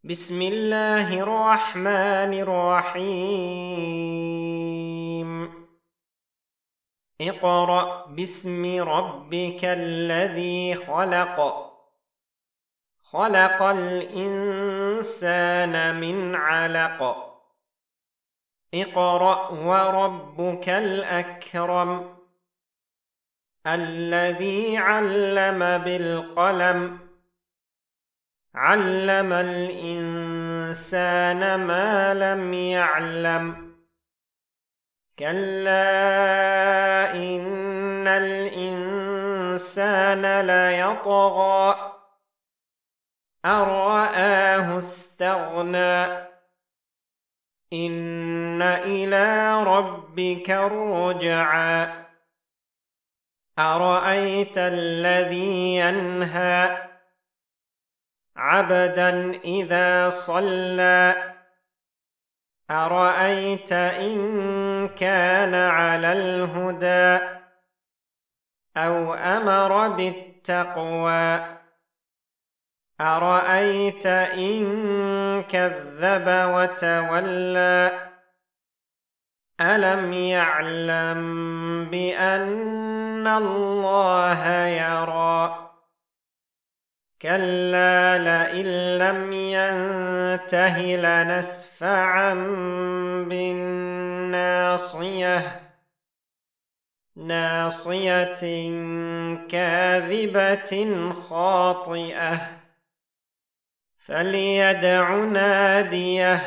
بسم الله الرحمن الرحيم اقرأ باسم ربك الذي خلق خلق الإنسان من علق اقرأ وربك الأكرم الذي علم بالقلم علم الإنسان ما لم يعلم كلا إن الإنسان ليطغى أن رآه استغنى إن إلى ربك الرجعى أرأيت الذي ينهى عبدا إذا صلى أرأيت إن كان على الهدى أو أمر بالتقوى أرأيت إن كذب وتولى ألم يعلم بأن الله يرى كلا لئن لم ينته لنسفعا بالناصية ناصية كاذبة خاطئة فليدع ناديه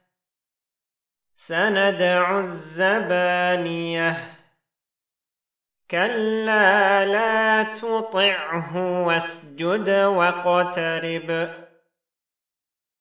سندع الزبانية كلا لا تطعه واسجد واقترب